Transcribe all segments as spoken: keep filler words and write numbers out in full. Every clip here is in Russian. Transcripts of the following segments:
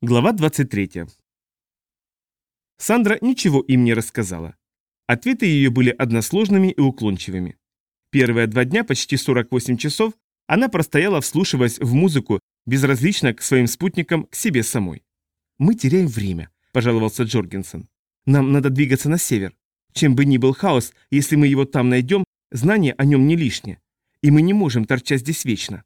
Глава двадцать третья. Сандра ничего им не рассказала. Ответы ее были односложными и уклончивыми. Первые два дня, почти сорок восемь часов, она простояла, вслушиваясь в музыку, безразлично к своим спутникам, к себе самой. «Мы теряем время», – пожаловался Джоргенсен. «Нам надо двигаться на север. Чем бы ни был хаос, если мы его там найдем, знание о нем не лишнее. И мы не можем торчать здесь вечно».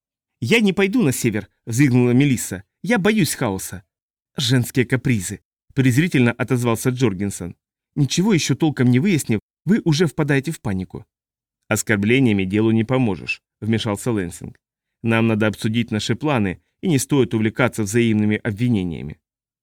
«Я не пойду на север», – взвизгнула Мелисса. «Я боюсь хаоса». «Женские капризы», – презрительно отозвался Джоргенсен. «Ничего еще толком не выяснив, вы уже впадаете в панику». «Оскорблениями делу не поможешь», – вмешался Лэнсинг. «Нам надо обсудить наши планы, и не стоит увлекаться взаимными обвинениями».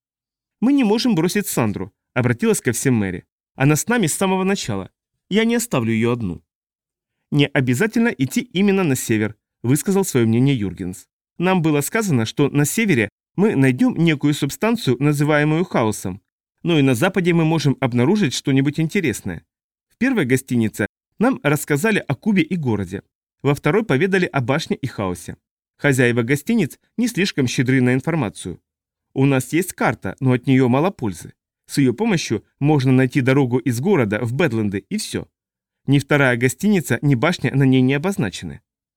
«Мы не можем бросить Сандру», – обратилась ко всем Мэри. «Она с нами с самого начала. Я не оставлю ее одну». «Не обязательно идти именно на север», – высказал свое мнение Юргенс. «Нам было сказано, что на севере мы найдем некую субстанцию, называемую хаосом, но и на западе мы можем обнаружить что-нибудь интересное. В первой гостинице нам рассказали о Кубе и городе, во второй поведали о башне и хаосе. Хозяева гостиниц не слишком щедры на информацию. У нас есть карта, но от нее мало пользы. С ее помощью можно найти дорогу из города в Бэдленды и все. Ни вторая гостиница, ни башня на ней не обозначены».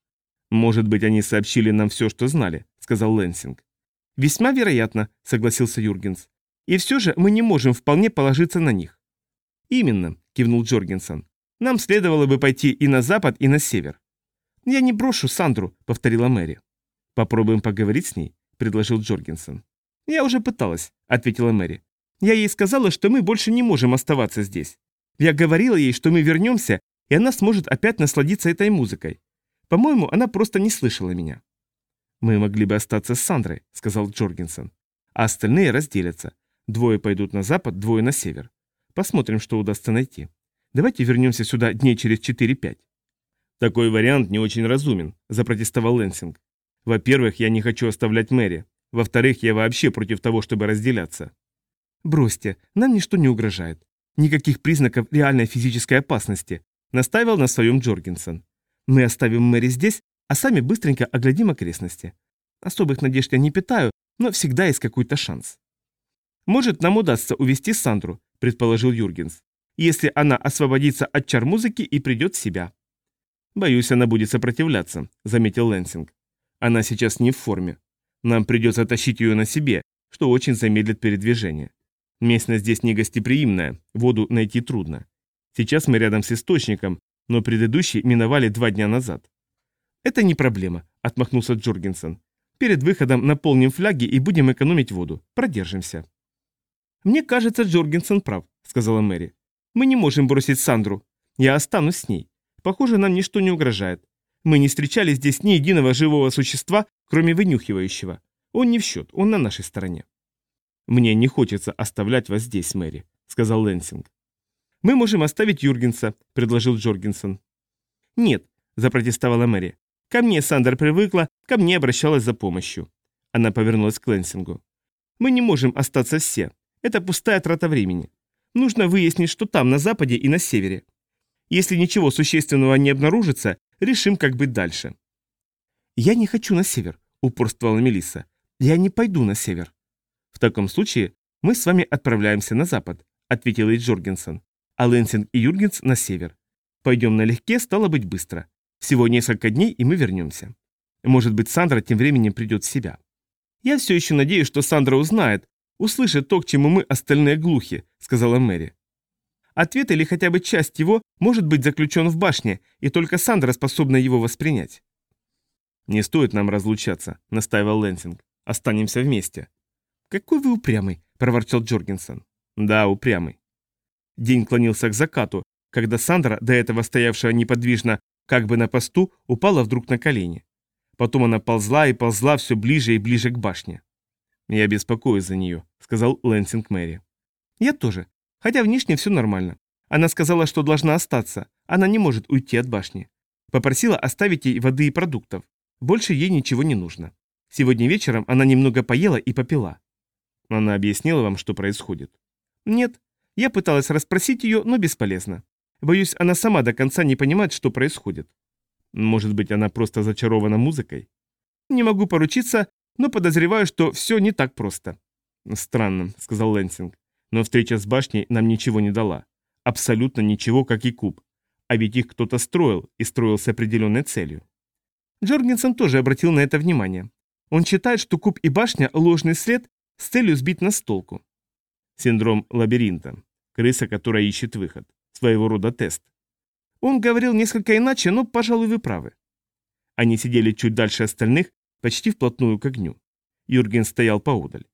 «Может быть, они сообщили нам все, что знали», — сказал Лэнсинг. «Весьма вероятно», — согласился Юргенс. «И все же мы не можем вполне положиться на них». «Именно», — кивнул Джоргенсен. «Нам следовало бы пойти и на запад, и на север». «Я не брошу Сандру», — повторила Мэри. «Попробуем поговорить с ней», — предложил Джоргенсен. «Я уже пыталась», — ответила Мэри. «Я ей сказала, что мы больше не можем оставаться здесь. Я говорила ей, что мы вернемся, и она сможет опять насладиться этой музыкой. По-моему, она просто не слышала меня». «Мы могли бы остаться с Сандрой», — сказал Джоргенсен. «А остальные разделятся. Двое пойдут на запад, двое на север. Посмотрим, что удастся найти. Давайте вернемся сюда дней через четыре-пять». «Такой вариант не очень разумен», — запротестовал Лэнсинг. «Во-первых, я не хочу оставлять Мэри. Во-вторых, я вообще против того, чтобы разделяться». «Бросьте, нам ничто не угрожает. Никаких признаков реальной физической опасности», — настаивал на своем Джоргенсен. «Мы оставим Мэри здесь, а сами быстренько оглядим окрестности. Особых надежд я не питаю, но всегда есть какой-то шанс». «Может, нам удастся увести Сандру», — предположил Юргенс, «если она освободится от чар музыки и придет в себя». «Боюсь, она будет сопротивляться», — заметил Лэнсинг. «Она сейчас не в форме. Нам придется тащить ее на себе, что очень замедлит передвижение. Местность здесь не гостеприимная, воду найти трудно. Сейчас мы рядом с источником, но предыдущий миновали два дня назад». «Это не проблема», — отмахнулся Джоргенсен. «Перед выходом наполним фляги и будем экономить воду. Продержимся». «Мне кажется, Джоргенсен прав», — сказала Мэри. «Мы не можем бросить Сандру. Я останусь с ней. Похоже, нам ничто не угрожает. Мы не встречали здесь ни единого живого существа, кроме вынюхивающего. Он не в счет, он на нашей стороне». «Мне не хочется оставлять вас здесь, Мэри», — сказал Лэнсинг. «Мы можем оставить Юргенса», — предложил Джоргенсен. «Нет», — запротестовала Мэри. «Ко мне Сандра привыкла, ко мне обращалась за помощью». Она повернулась к Лэнсингу. «Мы не можем остаться все. Это пустая трата времени. Нужно выяснить, что там, на западе и на севере. Если ничего существенного не обнаружится, решим, как быть дальше». «Я не хочу на север», — упорствовала Мелисса. «Я не пойду на север». «В таком случае мы с вами отправляемся на запад», — ответил ей Джоргенсен. «А Лэнсинг и Юргенс на север. Пойдем налегке, стало быть, быстро. Всего несколько дней, и мы вернемся. Может быть, Сандра тем временем придет в себя. Я все еще надеюсь, что Сандра узнает, услышит то, к чему мы остальные глухи», — сказала Мэри. «Ответ или хотя бы часть его может быть заключен в башне, и только Сандра способна его воспринять». «Не стоит нам разлучаться», — настаивал Лэнсинг. «Останемся вместе». «Какой вы упрямый», — проворчал Джоргенсен. «Да, упрямый». День клонился к закату, когда Сандра, до этого стоявшая неподвижно, как бы на посту, упала вдруг на колени. Потом она ползла и ползла все ближе и ближе к башне. «Я беспокоюсь за нее», — сказал Лэнсинг Мэри. «Я тоже. Хотя внешне все нормально. Она сказала, что должна остаться. Она не может уйти от башни. Попросила оставить ей воды и продуктов. Больше ей ничего не нужно. Сегодня вечером она немного поела и попила». «Она объяснила вам, что происходит?» «Нет. Я пыталась расспросить ее, но бесполезно. Боюсь, она сама до конца не понимает, что происходит». «Может быть, она просто зачарована музыкой?» «Не могу поручиться, но подозреваю, что все не так просто. «Странно», — сказал Лэнсинг. «Но встреча с башней нам ничего не дала. Абсолютно ничего, как и куб. А ведь их кто-то строил, и строил с определенной целью». Джоргенсен тоже обратил на это внимание. Он считает, что куб и башня – ложный след с целью сбить нас с толку. Синдром лабиринта. Крыса, которая ищет выход. Своего рода тест. Он говорил несколько иначе, но, пожалуй, вы правы. Они сидели чуть дальше остальных, почти вплотную к огню. Юрген стоял поодаль.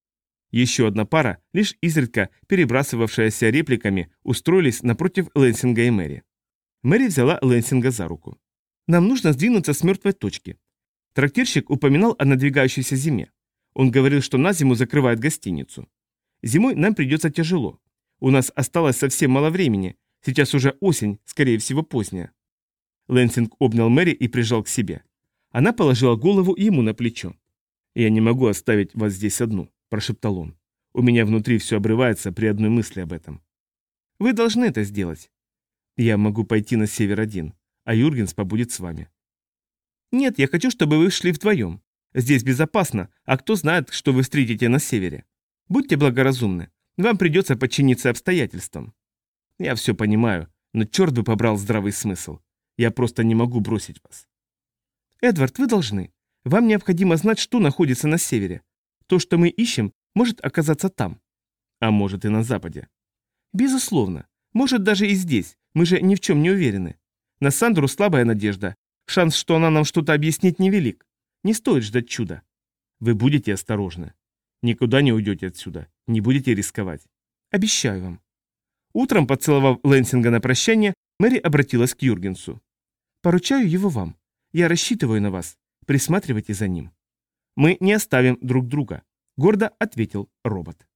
Еще одна пара, лишь изредка перебрасывавшаяся репликами, устроились напротив Лэнсинга и Мэри. Мэри взяла Лэнсинга за руку. «Нам нужно сдвинуться с мертвой точки». Трактирщик упоминал о надвигающейся зиме. Он говорил, что на зиму закрывает гостиницу. Зимой нам придется тяжело. У нас осталось совсем мало времени. Сейчас уже осень, скорее всего, поздняя. Лэнсинг обнял Мэри и прижал к себе. Она положила голову ему на плечо. «Я не могу оставить вас здесь одну», – прошептал он. «У меня внутри все обрывается при одной мысли об этом». «Вы должны это сделать». «Я могу пойти на север один, а Юргенс побудет с вами». «Нет, я хочу, чтобы вы шли вдвоем. Здесь безопасно, а кто знает, что вы встретите на севере. Будьте благоразумны, вам придется подчиниться обстоятельствам». «Я все понимаю, но черт бы побрал здравый смысл. Я просто не могу бросить вас». «Эдвард, вы должны. Вам необходимо знать, что находится на севере. То, что мы ищем, может оказаться там. А может и на западе». «Безусловно. Может даже и здесь. Мы же ни в чем не уверены. На Сандру слабая надежда. Шанс, что она нам что-то объяснит, невелик. Не стоит ждать чуда. Вы будете осторожны. Никуда не уйдете отсюда. Не будете рисковать. Обещаю вам». Утром, поцеловав Лэнсинга на прощание, Мэри обратилась к Юргенсу. «Поручаю его вам. Я рассчитываю на вас. Присматривайте за ним». «Мы не оставим друг друга», — гордо ответил робот.